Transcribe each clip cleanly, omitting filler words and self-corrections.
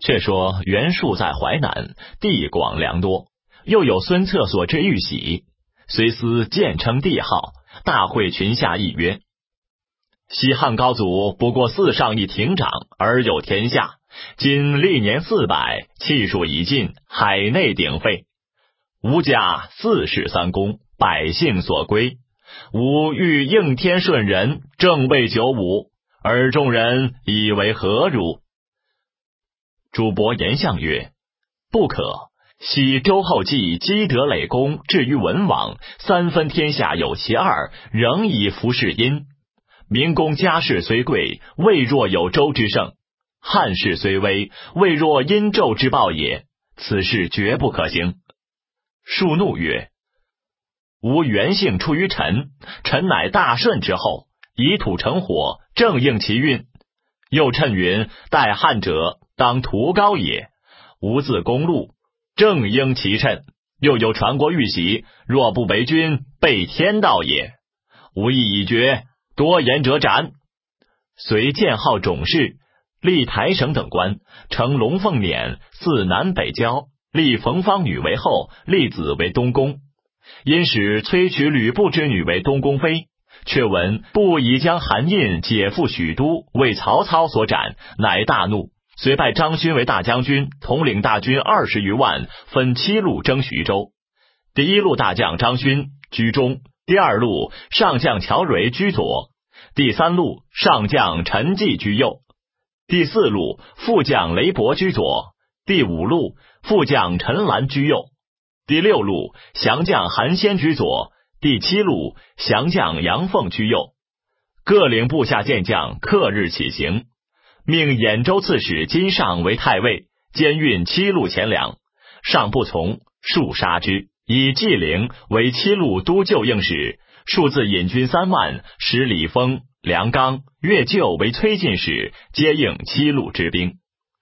却说袁术在淮南，地广粮多，又有孙策所之玉玺，遂思渐称帝号，大会群下议曰：西汉高祖不过4上一亭长，而有天下，今历年400，气数已尽，海内鼎沸。吾家4世3公，百姓所归，吾欲应天顺人，正位95，而众人以为何如？主簿言相曰：不可。昔周后继积德累功，至于文王，3分天下有其2，仍以服事殷。明公家世虽贵，未若有周之盛；汉室虽微，未若殷纣之暴也。此事绝不可行。树怒曰：吾原姓出于臣，臣乃大顺之后，以土成火，正应其运。又谶云：待汉者，当屠高也。吾自公路，正应其谶。又有传国玉玺，若不为君，背天道也。吾意已决，多言者斩。遂建号种氏，立台省等官，称龙凤辇，祀南北郊，立冯方女为后，立子为东宫。因使崔娶吕布之女为东宫妃，却闻布已将韩胤解赴许都，为曹操所斩，乃大怒，遂拜张勋为大将军，统领大军20余万，分7路征徐州。第1路大将张勋居中，第2路上将乔蕤居左，第3路上将陈济居右，第4路副将雷伯居左，第5路副将陈兰居右，第6路降将韩先居左，第7路降将杨凤居右。各领部下健将，刻日起行。命兖州刺史金尚为太尉，兼运7路钱粮。尚不从，数杀之，以纪灵为7路都救应使，数自引军3万，使李丰、梁刚、岳就为崔进使，接应7路之兵。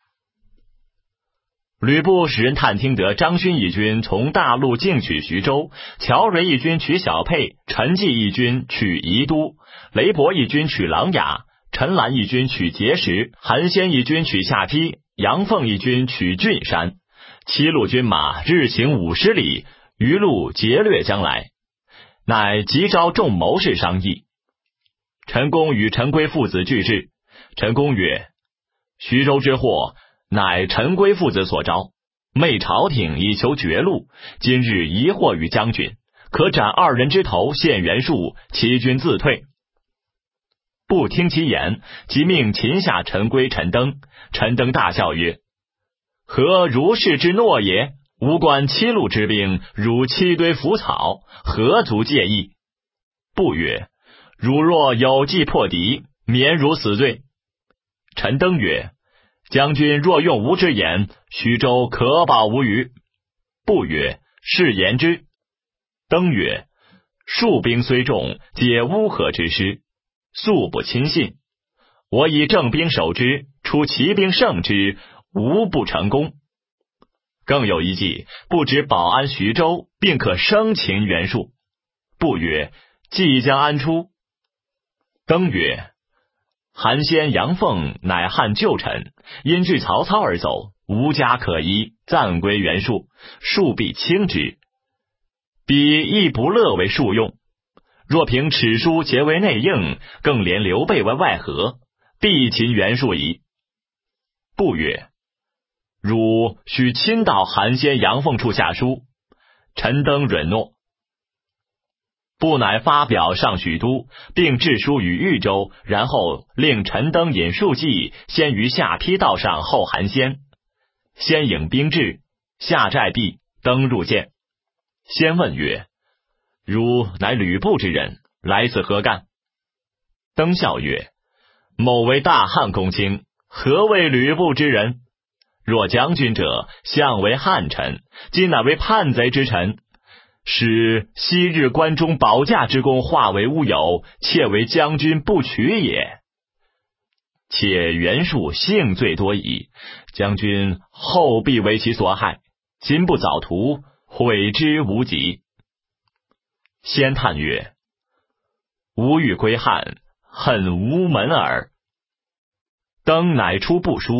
吕布使人探听得张勋一军从大路进取徐州，乔蕤一军取小沛，陈济一军取宜都，雷伯一军取琅琊，陈兰一军取碣石，韩先一军取下邳，杨凤一军取郡山。7路军马日行50里，余路劫掠将来，乃急召众谋士商议。陈宫与陈规父子俱至。陈宫曰：徐州之祸，乃陈规父子所招，昧朝廷以求绝路，今日疑惑于将军，可斩2人之头，献袁术，其军自退。不听其言，即命擒下陈规、陈登。陈登大笑曰：何如是之诺也？吾观7路之兵，如7堆腐草，何足介意？不曰：汝若有计破敌，免汝死罪。陈登曰：将军若用吾之言，徐州可保无虞。不曰：是言之。登曰：数兵虽众，皆乌合之师，素不亲信。我以正兵守之，出骑兵胜之，无不成功。更有一计，不止保安徐州，并可生擒袁术。不曰：即将安出？登曰：韩先、杨凤乃汉旧臣，因惧曹操而走，无家可依，暂归袁术，术必轻之。彼亦不乐为术用。若凭尺书结为内应，更连刘备为外合，必擒袁术矣。不曰：汝须亲到韩先、杨凤处下书。陈登允诺。不乃发表上许都，并致书于豫州，然后令陈登引数骑，先于下邳道上候韩先。先引兵至，下寨壁，登入见。先问曰：汝乃吕布之人，来此何干？登笑曰：某为大汉公卿，何谓吕布之人？若将军者，相为汉臣，今乃为叛贼之臣，使昔日关中保驾之功化为乌有，窃为将军不取也。且袁术性罪多矣，将军后必为其所害，今不早图，悔之无及。先叹曰：吾欲归汉，恨无门耳。登乃出部书，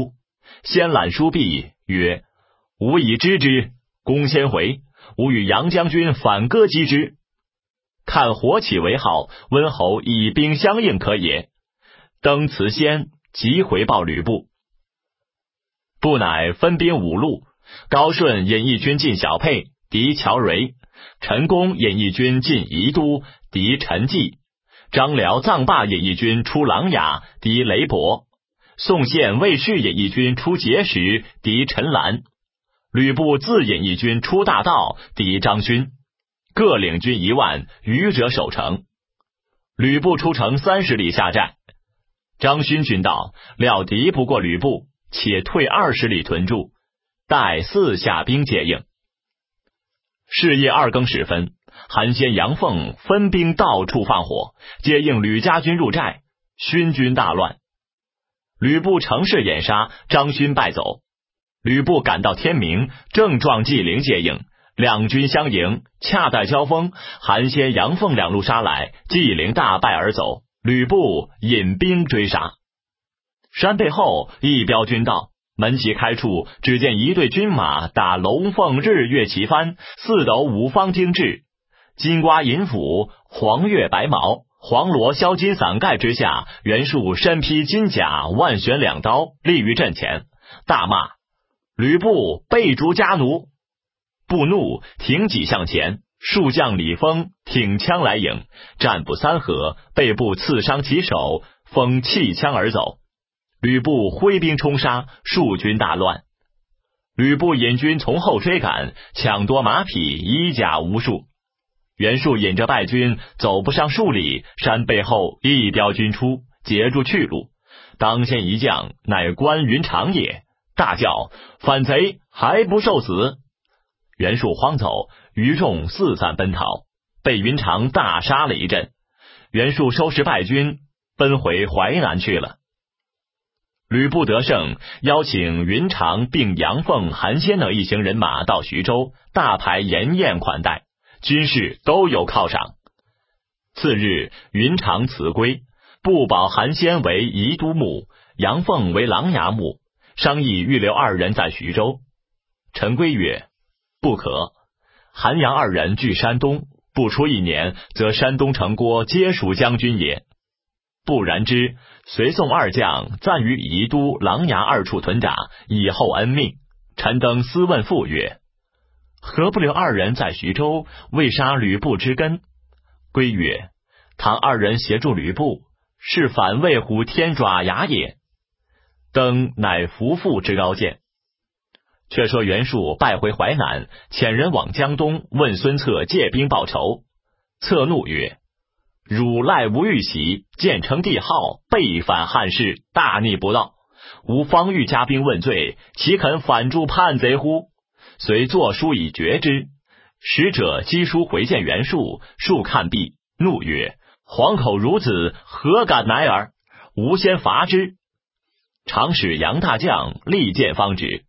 先览书毕，曰：吾已知之，公先回，吾与杨将军反戈击之。看火起为号，温侯以兵相应可也。登辞先，即回报吕布。布乃分兵5路，高顺引一军进小沛，敌乔蕤；陈宫引一军进宜都，敌陈纪；张辽、臧霸引一军出琅琊，敌雷伯；宋宪、魏续引一军出碣石，敌陈兰；吕布自引一军出大道，敌张勋。各领军1万，余者守城。吕布出城30里下寨，张勋军到，料敌不过吕布，且退20里屯驻，待四下兵接应。是夜2更时分，韩先、杨凤分兵到处放火，接应吕家军入寨，勋军大乱。吕布乘势掩杀，张勋败走。吕布赶到天明，正撞纪灵接应，两军相迎，恰待交锋，韩先、杨凤2路杀来，纪灵大败而走，吕布引兵追杀。山背后一彪军到，门旗开处，只见一队军马打龙凤日月旗幡，4斗5方精制，金瓜银斧，黄月白毛，黄罗镶金伞盖之下，袁术身披金甲，万旋2刀，立于阵前，大骂：吕布背逐家奴！布怒，挺戟向前，数将李丰挺枪来迎，战不3合，被布刺伤其手，封弃枪而走。吕布挥兵冲杀，数军大乱。吕布引军从后追赶，抢夺马匹，衣甲无数。袁术引着败军走不上数里，山背后一彪军出，截住去路。当先一将乃关云长也，大叫：反贼还不受死！袁术慌走，余众四散奔逃，被云长大杀了一阵。袁术收拾败军，奔回淮南去了。吕布得胜，邀请云长并杨凤、韩先等一行人马到徐州，大排筵宴款待，军士都有犒赏。次日，云长辞归，布保韩先为宜都牧，杨凤为琅琊牧，商议预留2人在徐州。陈规曰：不可，韩杨2人据山东，不出1年，则山东城郭皆属将军也。不然之，随宋2将暂于宜都、琅琊2处屯扎，以后恩命。陈登私问父曰：何不留2人在徐州，为杀吕布之根？归曰：倘2人协助吕布，是反魏虎添爪牙也。登乃夫妇之高见。却说袁术败回淮南，遣人往江东问孙策借兵报仇。策怒曰：汝赖无玉玺，建成帝号，背反汉室，大逆不道。吾方欲加兵问罪，岂肯反助叛贼乎？遂作书以决之。使者赍书回见袁术，术看毕，怒曰：黄口孺子，何敢乃尔？吾先伐之。常使杨大将力荐方止。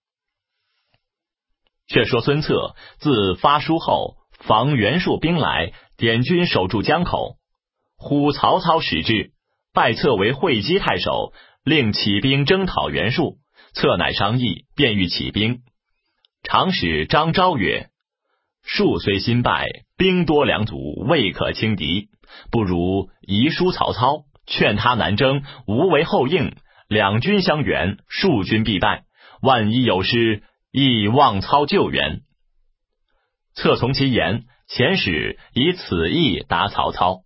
却说孙策自发书后，防袁术兵来，点军守住江口。忽曹操使至，拜策为会稽太守，令起兵征讨袁术。策乃商议，便欲起兵。常使张昭曰：术虽新败，兵多粮足，未可轻敌，不如遗书曹操，劝他南征，无为后应，两军相援，数军必败，万一有失，亦望操救援。策从其言，遣使以此意答曹操。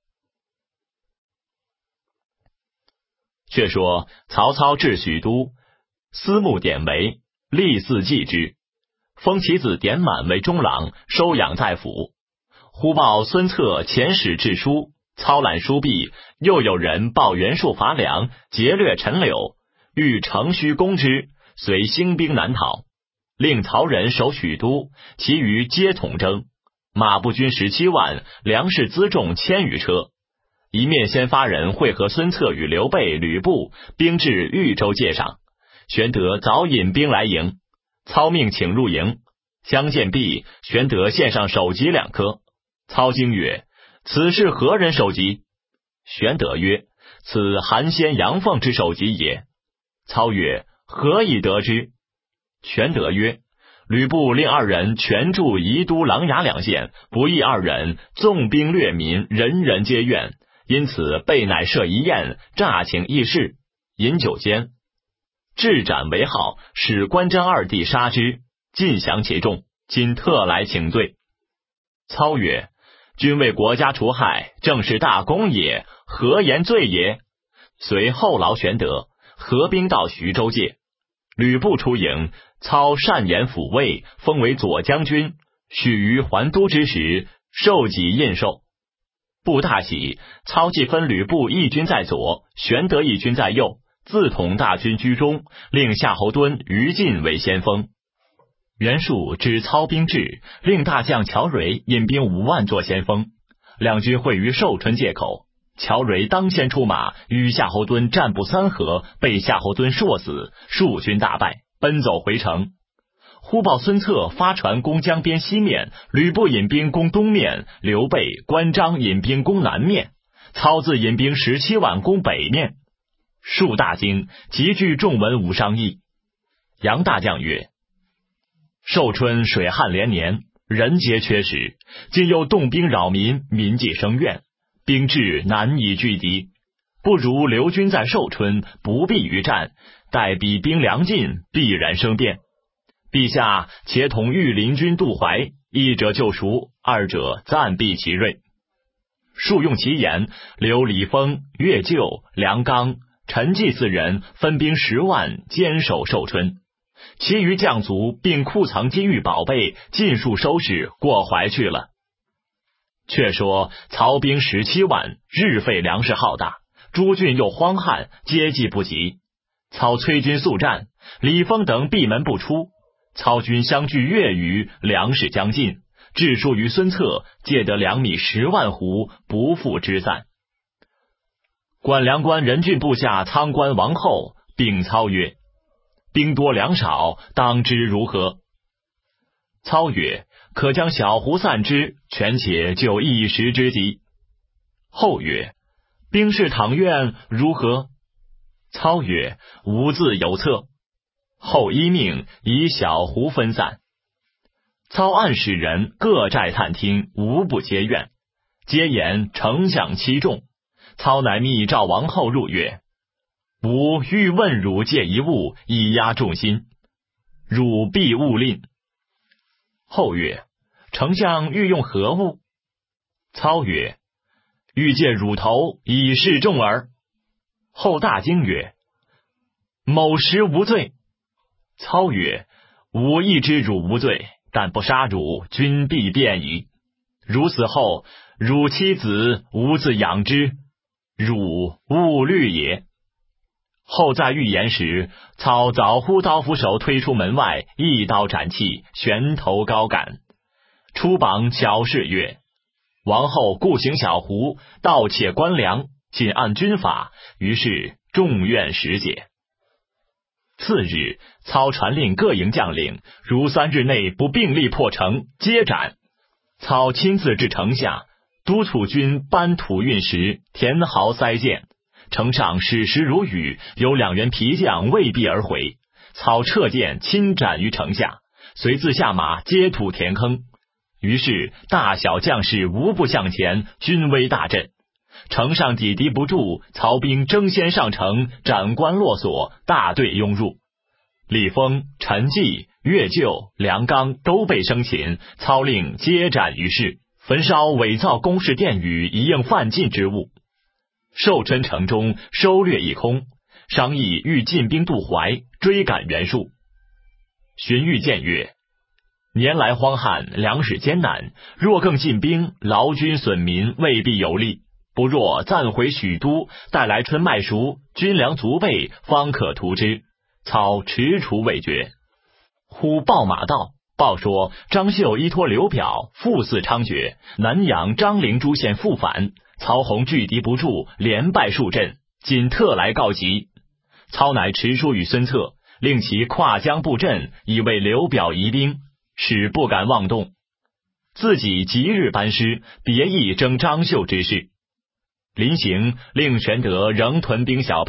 却说曹操至许都，司牧典韦立嗣继之，封其子典满为中郎，收养在府。忽报孙策遣使致书，操览书毕，又有人报袁术伐梁，劫掠陈柳，欲乘虚攻之，遂兴兵南讨。令曹仁守许都，其余皆统征，马步军17万，粮食辎重1000余车。一面先发人会合孙策与刘备、吕布，兵至豫州界上。玄德早引兵来迎，操命请入营，相见毕，玄德献上首级2颗。操惊曰：此是何人首级？玄德曰：此韩先、杨凤之首级也。操曰： 何以得之？玄德曰：吕布令二人全驻宜都、琅琊两县，不义二人纵兵掠民，人人皆怨，因此备乃设一宴，诈请议事。饮酒间，置斩为号，使关张二弟杀之，尽降其众，今特来请罪。操曰：君为国家除害，正是大功也，何言罪也？随后劳玄德，合兵到徐州界。吕布出营，操善言抚慰，封为左将军。许于还都之时，授己印绶。布大喜，操即分吕布一军在左，玄德一军在右，自统大军居中，令夏侯惇、于禁为先锋。袁术知操兵至，令大将乔蕤引兵5万作先锋。两军会于寿春界口，乔蕤当先出马，与夏侯惇战不3合，被夏侯惇硕死，数军大败，奔走回城。忽报孙策发船攻江边西面，吕布引兵攻东面，刘备、关张引兵攻南面，操自引兵17万攻北面。术大惊，急聚众文武商议。杨大将曰：寿春水旱连年，人皆缺食，今又动兵扰民，民既生怨，兵至难以拒敌，不如留军在寿春，不避于战，待彼兵粮尽，必然生变。陛下且统御林军渡淮，一者救赎，二者暂避其锐。术用其言，留李丰、岳就、梁刚、陈济4人分兵10万，坚守寿春。其余将卒并库藏金玉宝贝，尽数收拾过淮去了。却说曹兵17万，日费粮食浩大，诸郡又荒旱，接济不及。操催军速战，李丰等闭门不出。操军相距月余，粮食将尽，致书于孙策，借得粮米10万斛，不复之散。管粮官任郡部下仓官王后禀操曰：兵多粮少，当知如何？操曰：可将小胡散之，权且救一时之急。后曰：兵士倘愿如何？操曰：吾自有策。后依命，以小胡分散。操暗使人各寨探听，无不皆怨，皆言丞相欺众。操乃密召王后入曰：吾欲问汝借一物，以压众心，汝必勿吝。后曰：丞相欲用何物？操曰：欲借汝头，以示众耳。后大惊曰：某实无罪。操曰：吾亦知汝无罪，但不杀汝，君必变矣。汝死后，汝妻子吾自养之，汝勿虑也。后在预言时，操早呼刀斧手推出门外，一刀斩气，悬头高杆。出榜小事曰：王后故行小胡，盗窃官粮，仅按军法，于是众怨时解。次日，操传令各营将领，如3日内不并力破城，皆斩。操亲自至城下，督促军搬土运石，填壕塞涧。城上矢石如雨，有2员皮将未避而回。操撤剑亲斩于城下，随自下马接土填坑。于是大小将士无不向前，军威大振。城上抵敌不住，曹兵争先上城，斩关落锁，大队拥入。李丰、陈济、岳就、梁刚都被生擒，操令皆斩于市，焚烧伪造宫室殿宇，以应犯禁之物。寿春城中收掠一空，商议欲进兵渡淮，追赶袁术。荀彧谏曰：年来荒旱，粮食艰难，若更进兵，劳军损民，未必有利。不若暂回许都，待来春麦熟，军粮足备，方可图之。操踟蹰未决。忽报马到，报说张绣依托刘表，复肆猖獗，南阳张陵诸县复反，曹洪拒敌不住，连败数阵，仅特来告急。操乃持书与孙策，令其跨江布阵，以为刘表疑兵，使不敢妄动。自己即日班师，别意征张绣之事。临行，令玄德仍屯兵小沛，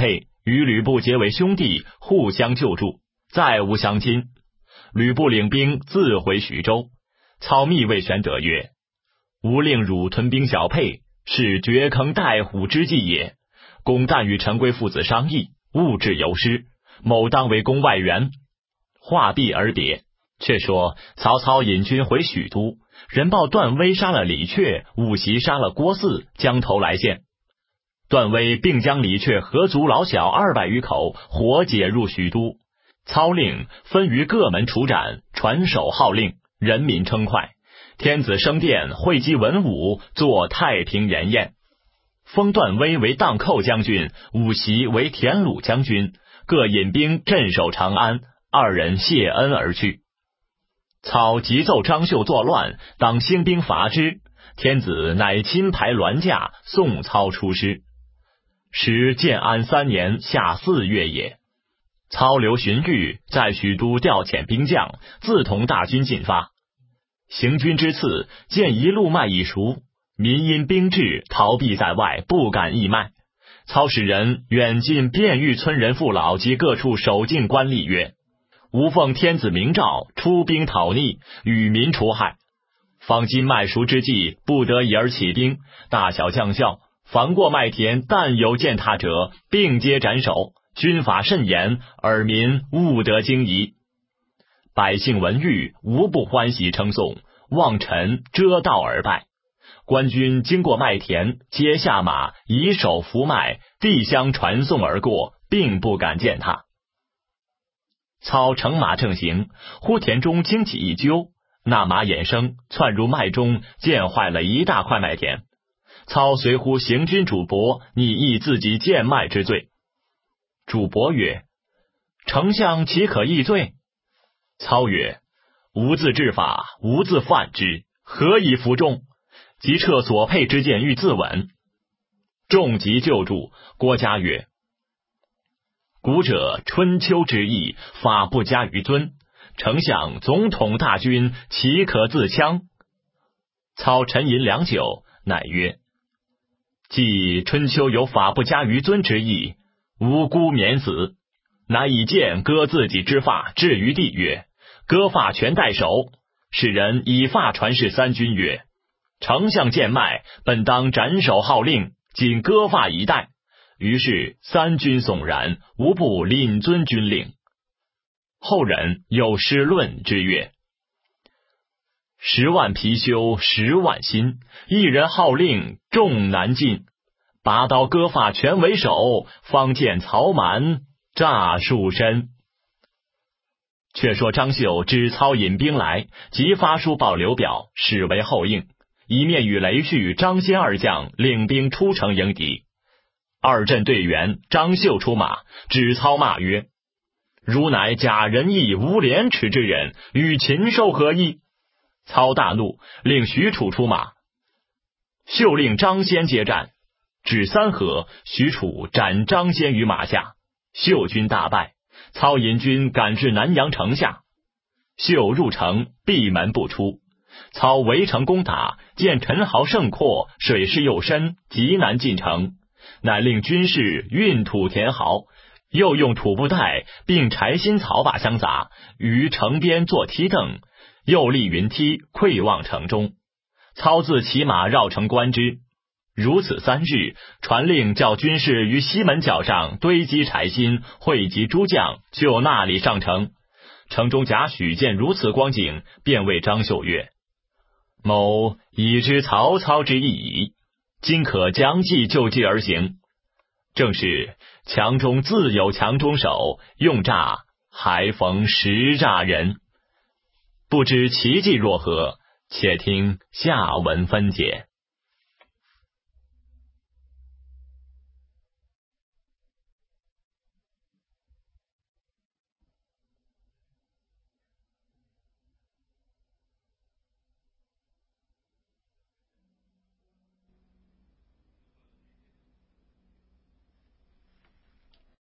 与吕布结为兄弟，互相救助，再无相亲。吕布领兵自回徐州。操密谓玄德曰：吾令汝屯兵小沛，是掘坑待虎之计也。公但与陈规父子商议，勿致有失。某当为公外援。话毕而别。却说曹操引军回许都，人报段威杀了李榷，武袭杀了郭汜，将头来献。段威并将李榷合族老小200余口活解入许都。操令分于各门处斩，传首号令，人民称快。天子升殿，会稽文武，作太平筵宴。封段威为荡寇将军，武袭为田鲁将军，各引兵镇守长安。2人谢恩而去。操急奏张绣作乱，当兴兵伐之。天子乃亲排銮驾，送操出师。时建安3年夏4月也。操留荀彧在许都调遣兵将，自同大军进发。行军之次，见一路卖已熟，民因兵至，逃避在外，不敢义卖。操使人远近遍遇村人父老及各处守境官吏曰：吾奉天子明诏，出兵讨逆，与民除害。方今麦熟之际，不得已而起兵，大小将校，凡过麦田，但有践踏者，并皆斩首。军法甚严，尔民勿得惊疑。百姓闻谕，无不欢喜称颂，望臣遮道而拜。官军经过麦田，皆下马，以手扶麦，递相传颂而过，并不敢践踏。操乘马正行，忽田中惊起一揪，那马衍生，窜入麦中，践坏了一大块麦田。操随呼行军主簿，拟议自己贱麦之罪。主簿曰：丞相岂可议罪？操曰：吾自治法，吾自犯之，何以服众？即撤所佩之剑，欲自刎。众即救助。郭嘉曰：古者春秋之义，法不加于尊。丞相总统大军，岂可自戕？操沉吟良久，乃曰：既春秋有法不加于尊之意，无辜免死。乃以剑割自己之发，置于地曰：割发全代首。使人以发传示三军曰：丞相贱卖，本当斩首号令，仅割发以待。于是三军悚然，无不领遵军令。后人有诗论之曰：10万貔貅10万心，一人号令众难尽。拔刀割发全为首，方见曹瞒诈术身。却说张绣知操引兵来，即发书报刘表，使为后应，一面与雷旭、张先2将领兵出城迎敌。2阵队员，张绣出马，指操骂曰：汝乃假仁义无廉耻之人，与禽兽何异？操大怒，令许褚出马。绣令张先接战，只3合，许褚斩张先于马下，绣军大败。操引军赶至南阳城下，绣入城，闭门不出。操围城攻打，见陈壕甚阔，水势又深，极难进城，乃令军士运土填壕，又用土布袋并柴薪草把相杂，于城边做梯凳，又立云梯，窥望城中。操自骑马绕城观之。如此3日，传令叫军士于西门角上堆积柴薪，汇集诸将，就那里上城。城中贾诩见如此光景，便谓张绣曰：某已知曹操之意矣，今可将计就计而行。正是强中自有强中手，用诈还逢实诈人。不知其计若何？且听下文分解。